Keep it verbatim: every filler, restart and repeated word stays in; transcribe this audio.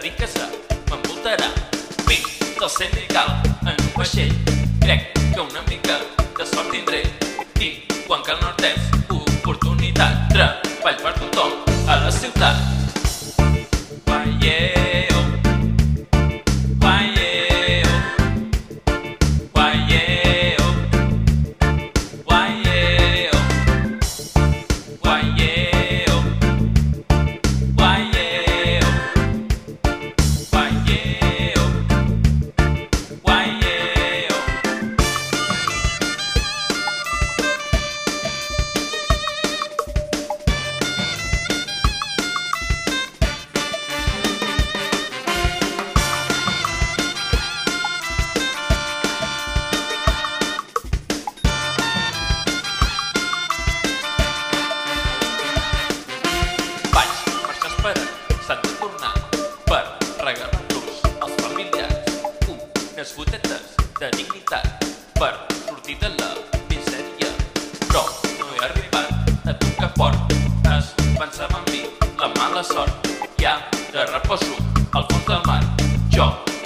riquesa m'envoltarà. Vinc del Senegal en un vaixell, crec que una mica de sort tindré. Tinc quan cal nord-est, oportunitat, treball per tothom a la ciutat. Guaieo, guaieo, guaieo, guaieo, guaieo, guaieo, guaieo, guaieo. Vaig marxar esperant, s'han de tornar per regalar-los als familiars unes gotetes de dignitat per sortir de la misèria. Però no he arribat a tocar fort, es pensava en mi la mala sort. Ja de reposo al fons del mar, jo